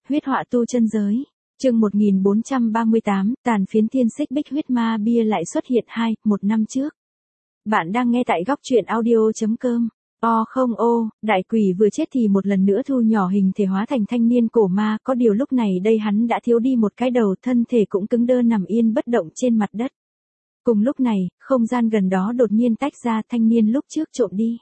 Huyết họa tu chân giới. Chương 1438, tàn phiến thiên xích bích huyết ma bia lại xuất hiện một năm trước. Bạn đang nghe tại góc truyện audio.com. Đại quỷ vừa chết thì một lần nữa thu nhỏ hình thể hóa thành thanh niên cổ ma, có điều lúc này đây hắn đã thiếu đi một cái đầu, thân thể cũng cứng đơ nằm yên bất động trên mặt đất. Cùng lúc này, không gian gần đó đột nhiên tách ra, thanh niên lúc trước trộm đi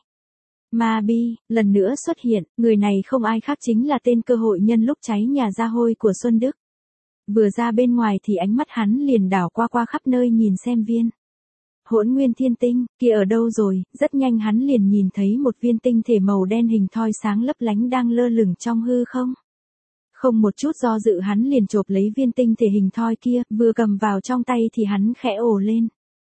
ma bi, lần nữa xuất hiện, người này không ai khác chính là tên cơ hội nhân lúc cháy nhà ra hôi của Xuân Đức. Vừa ra bên ngoài thì ánh mắt hắn liền đảo qua khắp nơi nhìn xem viên Hỗn Nguyên Thiên Tinh kia ở đâu rồi, rất nhanh hắn liền nhìn thấy một viên tinh thể màu đen hình thoi sáng lấp lánh đang lơ lửng trong hư không. Không một chút do dự hắn liền chộp lấy viên tinh thể hình thoi kia, vừa cầm vào trong tay thì hắn khẽ ồ lên.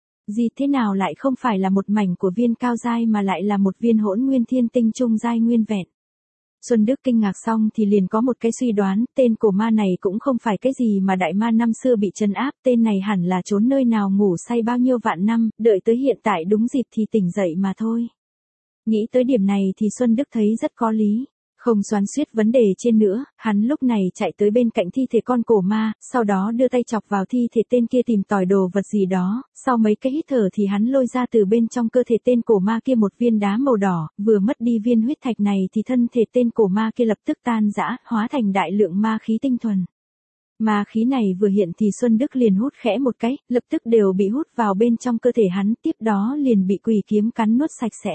Gì thế nào lại không phải là một mảnh của viên cao giai mà lại là một viên Hỗn Nguyên Thiên Tinh trung giai nguyên vẹn. Xuân Đức kinh ngạc xong thì liền có một cái suy đoán, tên cổ ma này cũng không phải cái gì mà đại ma năm xưa bị trấn áp, tên này hẳn là trốn nơi nào ngủ say bao nhiêu vạn năm, đợi tới hiện tại đúng dịp thì tỉnh dậy mà thôi. Nghĩ tới điểm này thì Xuân Đức thấy rất có lý. Không xoắn xuýt vấn đề trên nữa, hắn lúc này chạy tới bên cạnh thi thể con cổ ma, sau đó đưa tay chọc vào thi thể tên kia tìm tòi đồ vật gì đó, sau mấy cái hít thở thì hắn lôi ra từ bên trong cơ thể tên cổ ma kia một viên đá màu đỏ, vừa mất đi viên huyết thạch này thì thân thể tên cổ ma kia lập tức tan rã, hóa thành đại lượng ma khí tinh thuần. Ma khí này vừa hiện thì Xuân Đức liền hút khẽ một cái, lập tức đều bị hút vào bên trong cơ thể hắn, tiếp đó liền bị quỷ kiếm cắn nuốt sạch sẽ.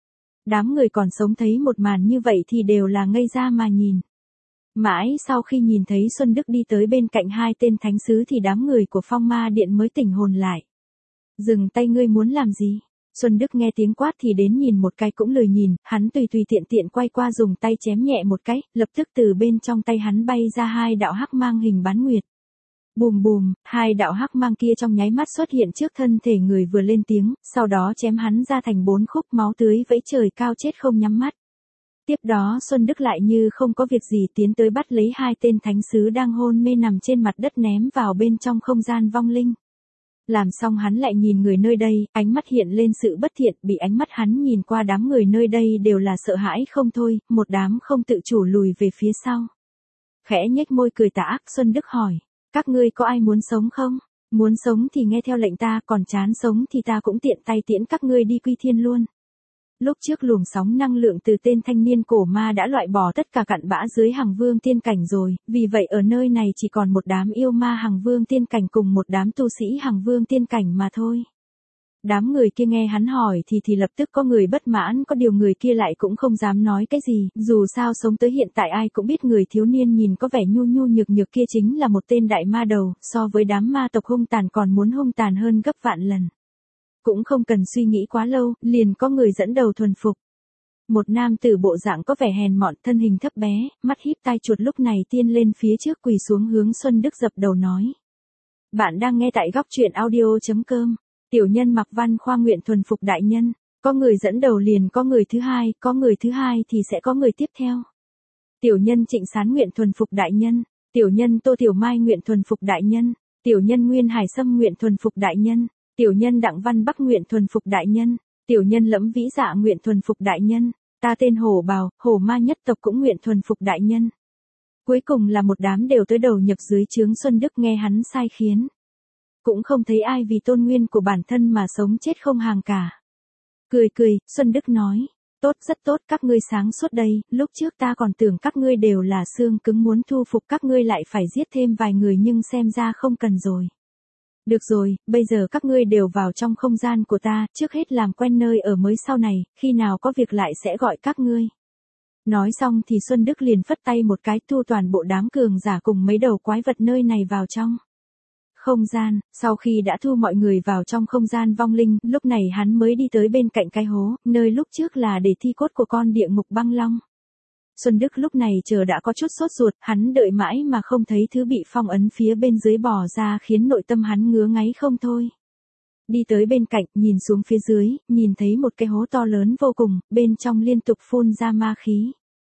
Đám người còn sống thấy một màn như vậy thì đều là ngây ra mà nhìn. Mãi sau khi nhìn thấy Xuân Đức đi tới bên cạnh hai tên thánh sứ thì đám người của Phong Ma Điện mới tỉnh hồn lại. Dừng tay, ngươi muốn làm gì? Xuân Đức nghe tiếng quát thì đến nhìn một cái cũng lười nhìn, hắn tùy tiện quay qua dùng tay chém nhẹ một cái, lập tức từ bên trong tay hắn bay ra hai đạo hắc mang hình bán nguyệt. Bùm bùm, hai đạo hắc mang kia trong nháy mắt xuất hiện trước thân thể người vừa lên tiếng, sau đó chém hắn ra thành 4 khúc, máu tưới vẫy trời cao, chết không nhắm mắt. Tiếp đó Xuân Đức lại như không có việc gì tiến tới bắt lấy hai tên thánh sứ đang hôn mê nằm trên mặt đất ném vào bên trong không gian vong linh. Làm xong hắn lại nhìn người nơi đây, ánh mắt hiện lên sự bất thiện, bị ánh mắt hắn nhìn qua đám người nơi đây đều là sợ hãi không thôi, một đám không tự chủ lùi về phía sau. Khẽ nhếch môi cười tà ác, Xuân Đức hỏi. Các ngươi có ai muốn sống không? Muốn sống thì nghe theo lệnh ta, còn chán sống thì ta cũng tiện tay tiễn các ngươi đi quy thiên luôn. Lúc trước luồng sóng năng lượng từ tên thanh niên cổ ma đã loại bỏ tất cả cặn bã dưới Hằng Vương Tiên Cảnh rồi, vì vậy ở nơi này chỉ còn một đám yêu ma Hằng Vương Tiên Cảnh cùng một đám tu sĩ Hằng Vương Tiên Cảnh mà thôi. Đám người kia nghe hắn hỏi thì lập tức có người bất mãn, có điều người kia lại cũng không dám nói cái gì, dù sao sống tới hiện tại ai cũng biết người thiếu niên nhìn có vẻ nhu nhược kia chính là một tên đại ma đầu, so với đám ma tộc hung tàn còn muốn hung tàn hơn gấp vạn lần. Cũng không cần suy nghĩ quá lâu, liền có người dẫn đầu thuần phục. Một nam tử bộ dạng có vẻ hèn mọn, thân hình thấp bé, mắt híp tai chuột lúc này tiên lên phía trước quỳ xuống hướng Xuân Đức dập đầu nói. Bạn đang nghe tại góc truyện audio.com. Tiểu nhân Mạc Văn Khoa nguyện thuần phục đại nhân, có người dẫn đầu liền có người thứ hai, có người thứ hai thì sẽ có người tiếp theo. Tiểu nhân Trịnh Sán nguyện thuần phục đại nhân, tiểu nhân Tô Tiểu Mai nguyện thuần phục đại nhân, tiểu nhân Nguyên Hải Sâm nguyện thuần phục đại nhân, tiểu nhân Đặng Văn Bắc nguyện thuần phục đại nhân, tiểu nhân Lẫm Vĩ Dạ nguyện thuần phục đại nhân, ta tên Hổ Bào, Hổ Ma nhất tộc cũng nguyện thuần phục đại nhân. Cuối cùng là một đám đều tới đầu nhập dưới trướng Xuân Đức, nghe hắn sai khiến. Cũng không thấy ai vì tôn nguyên của bản thân mà sống chết không hàng cả. Cười, Xuân Đức nói, tốt, rất tốt, các ngươi sáng suốt đây, lúc trước ta còn tưởng các ngươi đều là xương cứng, muốn thu phục các ngươi lại phải giết thêm vài người, nhưng xem ra không cần rồi. Được rồi, bây giờ các ngươi đều vào trong không gian của ta, trước hết làm quen nơi ở mới, sau này, khi nào có việc lại sẽ gọi các ngươi. Nói xong thì Xuân Đức liền phất tay một cái, thu toàn bộ đám cường giả cùng mấy đầu quái vật nơi này vào trong không gian. Sau khi đã thu mọi người vào trong không gian vong linh, lúc này hắn mới đi tới bên cạnh cái hố, nơi lúc trước là để thi cốt của con địa ngục băng long. Xuân Đức lúc này chờ đã có chút sốt ruột, hắn đợi mãi mà không thấy thứ bị phong ấn phía bên dưới bò ra, khiến nội tâm hắn ngứa ngáy không thôi. Đi tới bên cạnh, nhìn xuống phía dưới, nhìn thấy một cái hố to lớn vô cùng, bên trong liên tục phun ra ma khí.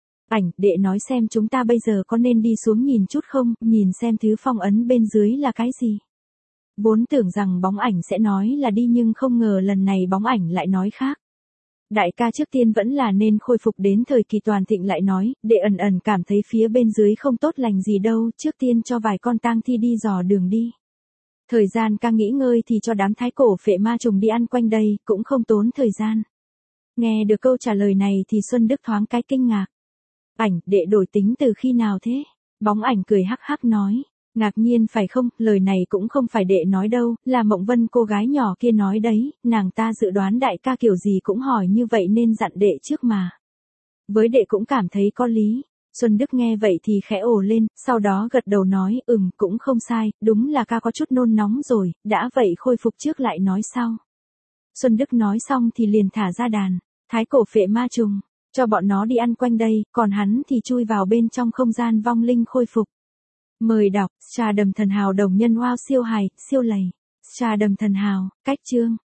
Đệ nói xem chúng ta bây giờ có nên đi xuống nhìn chút không, nhìn xem thứ phong ấn bên dưới là cái gì. Vốn tưởng rằng bóng ảnh sẽ nói là đi, nhưng không ngờ lần này bóng ảnh lại nói khác. Đại ca trước tiên vẫn là nên khôi phục đến thời kỳ toàn thịnh lại nói, đệ ẩn ẩn cảm thấy phía bên dưới không tốt lành gì đâu, trước tiên cho vài con tang thi đi dò đường đi. Thời gian ca nghỉ ngơi thì cho đám thái cổ phệ ma trùng đi ăn quanh đây, cũng không tốn thời gian. Nghe được câu trả lời này thì Xuân Đức thoáng cái kinh ngạc. Ảnh, đệ đổi tính từ khi nào thế? Bóng ảnh cười hắc hắc nói. Ngạc nhiên phải không, lời này cũng không phải đệ nói đâu, là Mộng Vân cô gái nhỏ kia nói đấy, nàng ta dự đoán đại ca kiểu gì cũng hỏi như vậy nên dặn đệ trước mà. Với đệ cũng cảm thấy có lý. Xuân Đức nghe vậy thì khẽ ồ lên, sau đó gật đầu nói, cũng không sai, đúng là ca có chút nôn nóng rồi, đã vậy khôi phục trước lại nói sau. Xuân Đức nói xong thì liền thả ra đàn, thái cổ phệ ma trùng, cho bọn nó đi ăn quanh đây, còn hắn thì chui vào bên trong không gian vong linh khôi phục. Mời đọc, Trà Đầm Thần Hào đồng nhân wow siêu hài, siêu lầy. Trà Đầm Thần Hào, cách chương.